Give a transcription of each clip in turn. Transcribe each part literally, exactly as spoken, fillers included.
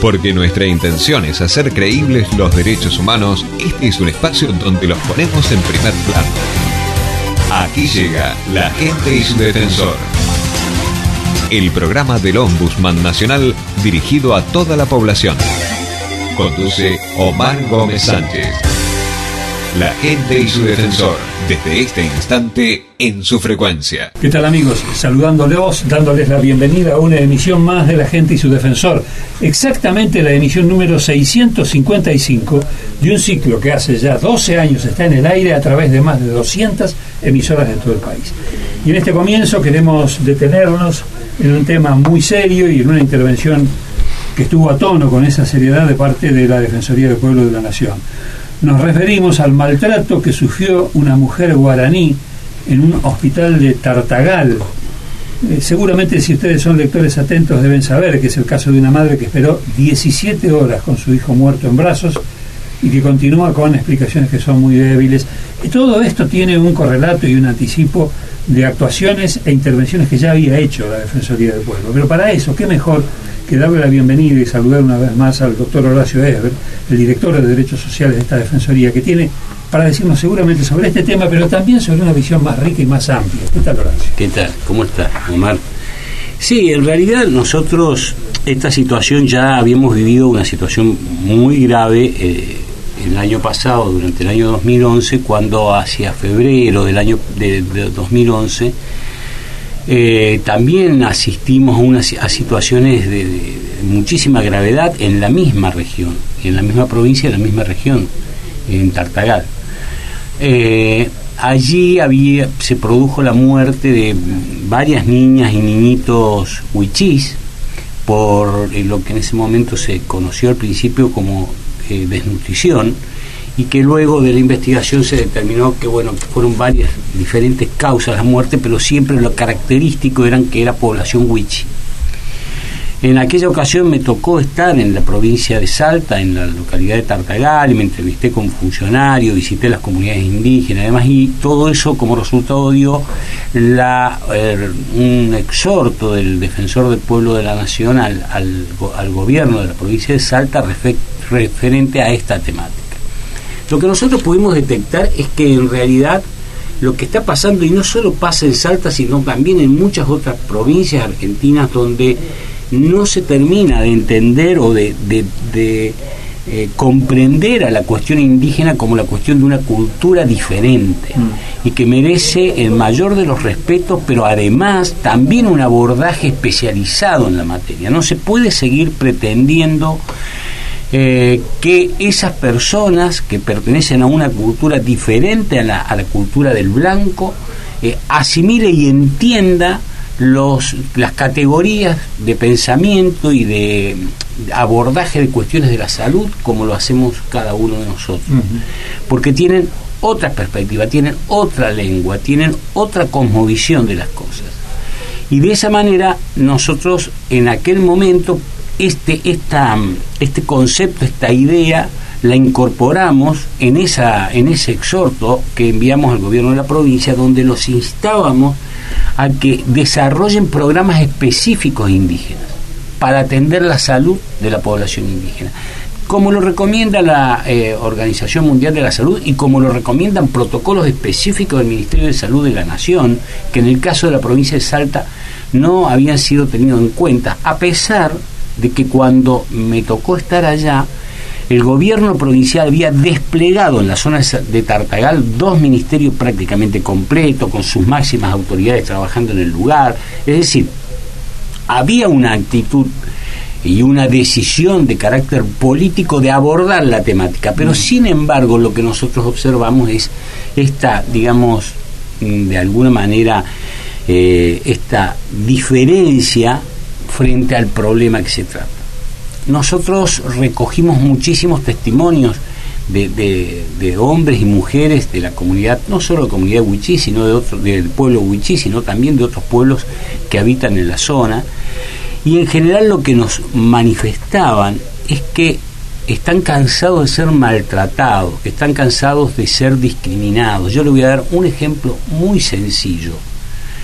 Porque nuestra intención es hacer creíbles los derechos humanos, este es un espacio donde los ponemos en primer plano. Aquí llega La Gente y su Defensor, el programa del Ombudsman Nacional dirigido a toda la población. Conduce Omar Gómez Sánchez. La Gente y su Defensor, desde este instante en su frecuencia. ¿Qué tal, amigos? Saludándolos, dándoles la bienvenida a una emisión más de La Gente y su Defensor. Exactamente la emisión número seiscientos cincuenta y cinco de un ciclo que hace ya doce años está en el aire a través de más de doscientas emisoras de todo el país. Y en este comienzo queremos detenernos en un tema muy serio y en una intervención que estuvo a tono con esa seriedad de parte de la Defensoría del Pueblo de la Nación. Nos referimos al maltrato que sufrió una mujer guaraní en un hospital de Tartagal. Eh, seguramente si ustedes son lectores atentos deben saber que es el caso de una madre que esperó diecisiete horas con su hijo muerto en brazos y que continúa con explicaciones que son muy débiles. Y todo esto tiene un correlato y un anticipo de actuaciones e intervenciones que ya había hecho la Defensoría del Pueblo. Pero para eso, ¿qué mejor que darle la bienvenida y saludar una vez más al doctor Horacio Esber, el director de Derechos Sociales de esta Defensoría, que tiene para decirnos seguramente sobre este tema, pero también sobre una visión más rica y más amplia? ¿Qué tal, Horacio? ¿Qué tal? ¿Cómo estás, Omar? Sí, en realidad nosotros esta situación ya habíamos vivido una situación muy grave eh, el año pasado, durante el año dos mil once, cuando hacia febrero del año de, de dos mil once Eh, también asistimos a, unas, a situaciones de, de muchísima gravedad en la misma región, en la misma provincia, en la misma región, en Tartagal. Eh, allí había, se produjo la muerte de varias niñas y niñitos huichís por eh, lo que en ese momento se conoció al principio como eh, desnutrición, y que luego de la investigación se determinó que bueno que fueron varias diferentes causas de la muerte, pero siempre lo característico eran que era población huichí. En aquella ocasión me tocó estar en la provincia de Salta, en la localidad de Tartagal, y me entrevisté con funcionarios, visité las comunidades indígenas, además, y todo eso como resultado dio la, eh, un exhorto del Defensor del Pueblo de la Nación al, al, al gobierno de la provincia de Salta refer, referente a esta temática. Lo que nosotros pudimos detectar es que en realidad lo que está pasando, y no solo pasa en Salta, sino también en muchas otras provincias argentinas, donde no se termina de entender o de, de, de eh, comprender a la cuestión indígena como la cuestión de una cultura diferente, mm. y que merece el mayor de los respetos, pero además también un abordaje especializado en la materia. No se puede seguir pretendiendo Eh, que esas personas que pertenecen a una cultura diferente a la, a la cultura del blanco eh, asimile y entienda los, las categorías de pensamiento y de abordaje de cuestiones de la salud como lo hacemos cada uno de nosotros, uh-huh. porque tienen otra perspectiva, tienen otra lengua, tienen otra cosmovisión de las cosas, y de esa manera nosotros en aquel momento Este, esta, este concepto, esta idea, la incorporamos en, esa, en ese exhorto que enviamos al gobierno de la provincia, donde los instábamos a que desarrollen programas específicos indígenas para atender la salud de la población indígena, como lo recomienda la eh, Organización Mundial de la Salud y como lo recomiendan protocolos específicos del Ministerio de Salud de la Nación, que en el caso de la provincia de Salta no habían sido tenidos en cuenta, a pesar de que cuando me tocó estar allá, el gobierno provincial había desplegado en la zona de Tartagal dos ministerios prácticamente completos, con sus máximas autoridades trabajando en el lugar. Es decir, había una actitud y una decisión de carácter político de abordar la temática, pero mm. sin embargo lo que nosotros observamos es esta, digamos, de alguna manera, eh, esta diferencia frente al problema que se trata. Nosotros recogimos muchísimos testimonios de, de, de hombres y mujeres de la comunidad, no solo de la comunidad huichí, sino de otro, del pueblo huichí, sino también de otros pueblos que habitan en la zona, y en general lo que nos manifestaban es que están cansados de ser maltratados, que están cansados de ser discriminados. Yo le voy a dar un ejemplo muy sencillo.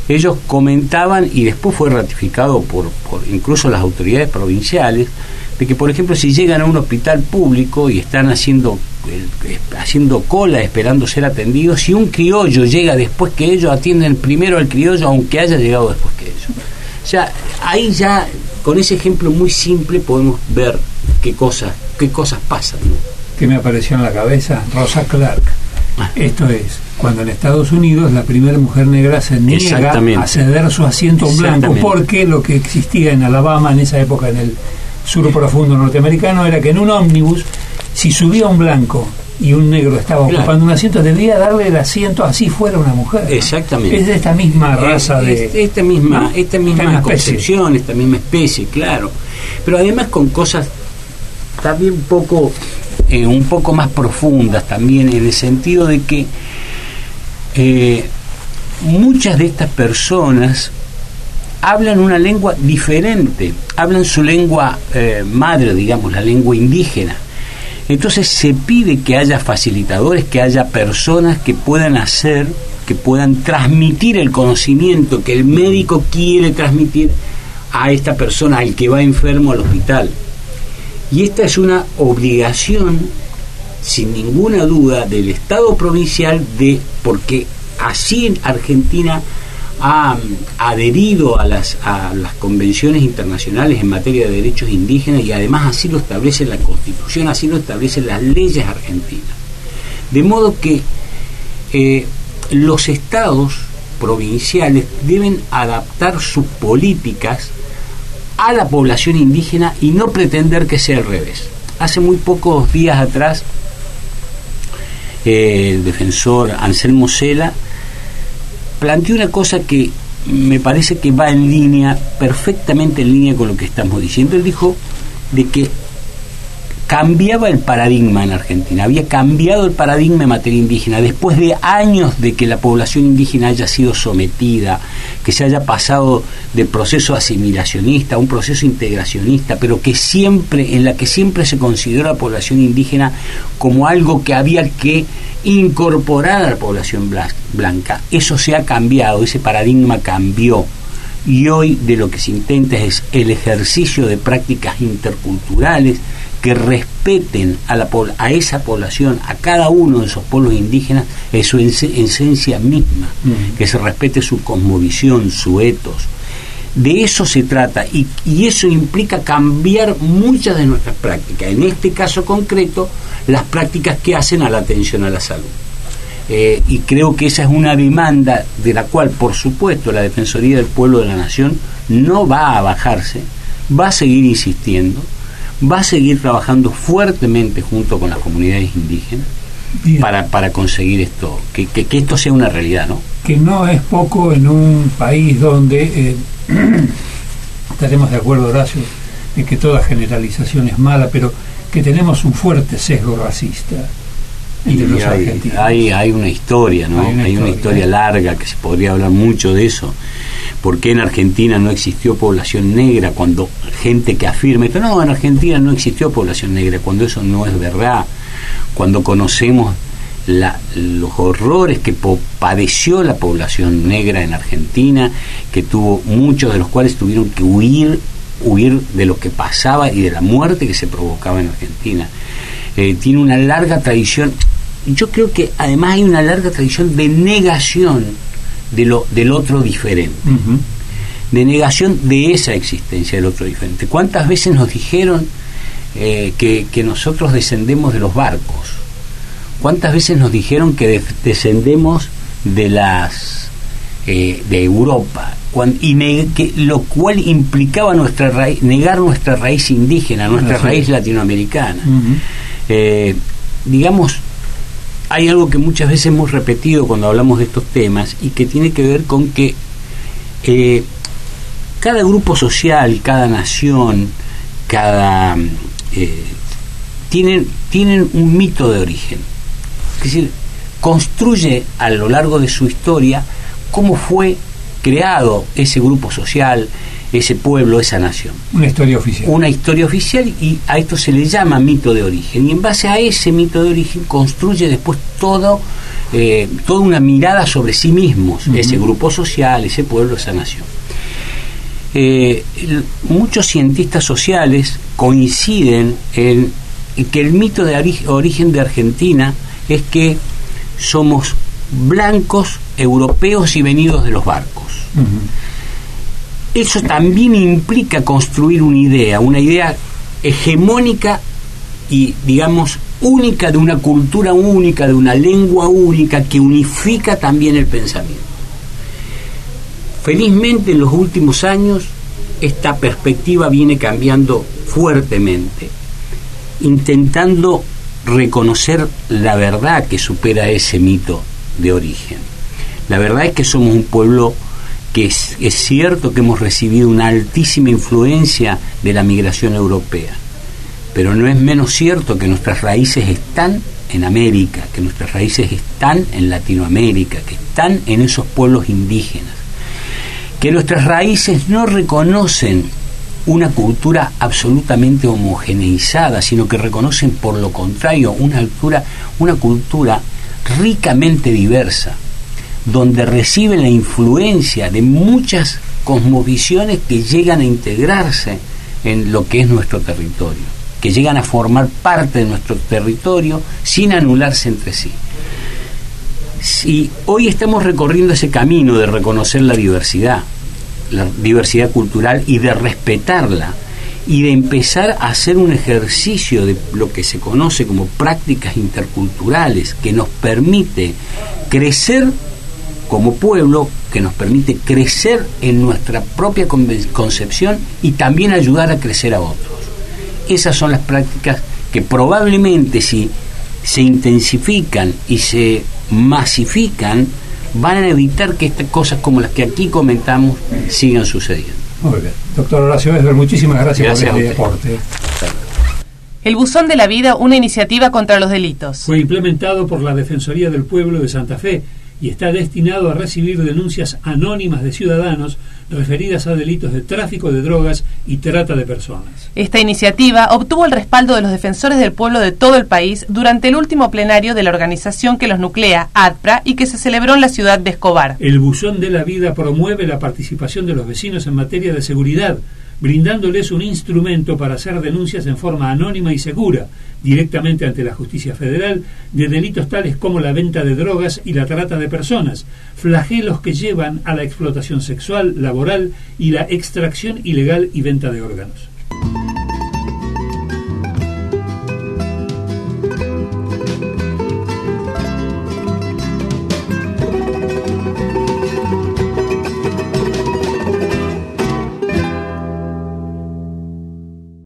ellos comentaban, y después fue ratificado por, por incluso las autoridades provinciales, de que, por ejemplo, si llegan a un hospital público y están haciendo eh, haciendo cola esperando ser atendidos, si un criollo llega después que ellos, atienden primero al criollo aunque haya llegado después que ellos. O sea, ahí ya, con ese ejemplo muy simple, podemos ver qué cosas, qué cosas pasan, ¿no? Que me apareció en la cabeza Rosa Clark. Esto es, cuando en Estados Unidos la primera mujer negra se niega a ceder su asiento a un blanco, porque lo que existía en Alabama en esa época, en el sur profundo norteamericano, era que en un ómnibus, si subía un blanco y un negro estaba claro. ocupando un asiento, debía darle el asiento así fuera una mujer, ¿no? Exactamente. Es de esta misma raza, es, de esta misma, ¿no? esta misma esta concepción, especie. esta misma especie, claro. Pero además con cosas también un poco eh, un poco más profundas también, en el sentido de que eh, muchas de estas personas hablan una lengua diferente, hablan su lengua eh, madre, digamos, la lengua indígena. Entonces se pide que haya facilitadores, que haya personas que puedan hacer, que puedan transmitir el conocimiento que el médico quiere transmitir a esta persona, al que va enfermo al hospital. Y esta es una obligación, sin ninguna duda, del Estado provincial, de porque así en Argentina ha adherido a las, a las convenciones internacionales en materia de derechos indígenas, y además así lo establece la Constitución, así lo establecen las leyes argentinas. De modo que eh, los estados provinciales deben adaptar sus políticas a la población indígena y no pretender que sea al revés. Hace muy pocos días atrás, eh, el defensor Anselmo Cela planteó una cosa que me parece que va en línea, perfectamente en línea con lo que estamos diciendo. Él dijo de que cambiaba el paradigma en Argentina, había cambiado el paradigma en materia indígena, después de años de que la población indígena haya sido sometida, que se haya pasado del proceso asimilacionista a un proceso integracionista, pero que siempre, en la que siempre se consideró a la población indígena como algo que había que incorporar a la población blanca. Eso se ha cambiado, ese paradigma cambió, y hoy de lo que se intenta es el ejercicio de prácticas interculturales que respeten a, la, a esa población, a cada uno de esos pueblos indígenas, en su esencia misma, mm. que se respete su cosmovisión, su etos. De eso se trata, y, y eso implica cambiar muchas de nuestras prácticas, en este caso concreto, las prácticas que hacen a la atención a la salud. Eh, y creo que esa es una demanda de la cual, por supuesto, la Defensoría del Pueblo de la Nación no va a bajarse, va a seguir insistiendo, va a seguir trabajando fuertemente junto con las comunidades indígenas para, para conseguir esto, que, que, que esto sea una realidad, ¿no? Que no es poco en un país donde eh, estaremos de acuerdo, Horacio, en que toda generalización es mala, pero que tenemos un fuerte sesgo racista entre los hay, argentinos. Hay, hay una historia, ¿no? Hay una, hay historia, una historia ¿eh? larga, que se podría hablar mucho de eso. ¿Por qué en Argentina no existió población negra? Cuando gente que afirma esto, no, en Argentina no existió población negra, cuando eso no es verdad. Cuando conocemos la, los horrores que po- padeció la población negra en Argentina, que tuvo muchos de los cuales tuvieron que huir, huir de lo que pasaba y de la muerte que se provocaba en Argentina. Eh, tiene una larga tradición. Yo creo que además hay una larga tradición de negación de lo, del otro diferente, uh-huh. de negación de esa existencia del otro diferente. ¿Cuántas veces nos dijeron eh, que, que nosotros descendemos de los barcos? ¿Cuántas veces nos dijeron que de, descendemos de las eh, de Europa? Cuando, y ne, que, lo cual implicaba nuestra raíz, negar nuestra raíz indígena, nuestra Así raíz es. latinoamericana. Uh-huh. Eh, digamos, hay algo que muchas veces hemos repetido cuando hablamos de estos temas, y que tiene que ver con que eh, cada grupo social, cada nación, cada eh, tienen, tienen un mito de origen. Es decir, construye a lo largo de su historia cómo fue creado ese grupo social, ese pueblo, esa nación. Una historia oficial. Una historia oficial, y a esto se le llama mito de origen. Y en base a ese mito de origen construye después todo, eh, toda una mirada sobre sí mismos, uh-huh. ese grupo social, ese pueblo, esa nación. Eh, el, muchos cientistas sociales coinciden en, en que el mito de ori- origen de Argentina es que somos blancos, europeos y venidos de los barcos. Uh-huh. Eso también implica construir una idea, una idea hegemónica y, digamos, única, de una cultura única, de una lengua única, que unifica también el pensamiento. Felizmente, en los últimos años, esta perspectiva viene cambiando fuertemente, intentando reconocer la verdad que supera ese mito de origen. La verdad es que somos un pueblo que es, es cierto que hemos recibido una altísima influencia de la migración europea, pero no es menos cierto que nuestras raíces están en América, que nuestras raíces están en Latinoamérica, que están en esos pueblos indígenas, que nuestras raíces no reconocen una cultura absolutamente homogeneizada, sino que reconocen, por lo contrario, una cultura, una cultura ricamente diversa, donde reciben la influencia de muchas cosmovisiones que llegan a integrarse en lo que es nuestro territorio, que llegan a formar parte de nuestro territorio sin anularse entre sí. Si hoy estamos recorriendo ese camino de reconocer la diversidad, la diversidad cultural, y de respetarla, y de empezar a hacer un ejercicio de lo que se conoce como prácticas interculturales, que nos permite crecer como pueblo, que nos permite crecer en nuestra propia concepción y también ayudar a crecer a otros. Esas son las prácticas que probablemente, si se intensifican y se masifican, van a evitar que estas cosas como las que aquí comentamos sigan sucediendo. Muy bien. Doctor Horacio Esber, muchísimas gracias, gracias por este aporte. El Buzón de la Vida, una iniciativa contra los delitos. Fue implementado por la Defensoría del Pueblo de Santa Fe y está destinado a recibir denuncias anónimas de ciudadanos referidas a delitos de tráfico de drogas y trata de personas. Esta iniciativa obtuvo el respaldo de los defensores del pueblo de todo el país durante el último plenario de la organización que los nuclea, ADPRA, y que se celebró en la ciudad de Escobar. El Buzón de la Vida promueve la participación de los vecinos en materia de seguridad, brindándoles un instrumento para hacer denuncias en forma anónima y segura, directamente ante la justicia federal, de delitos tales como la venta de drogas y la trata de personas, flagelos que llevan a la explotación sexual, laboral y la extracción ilegal y venta de órganos.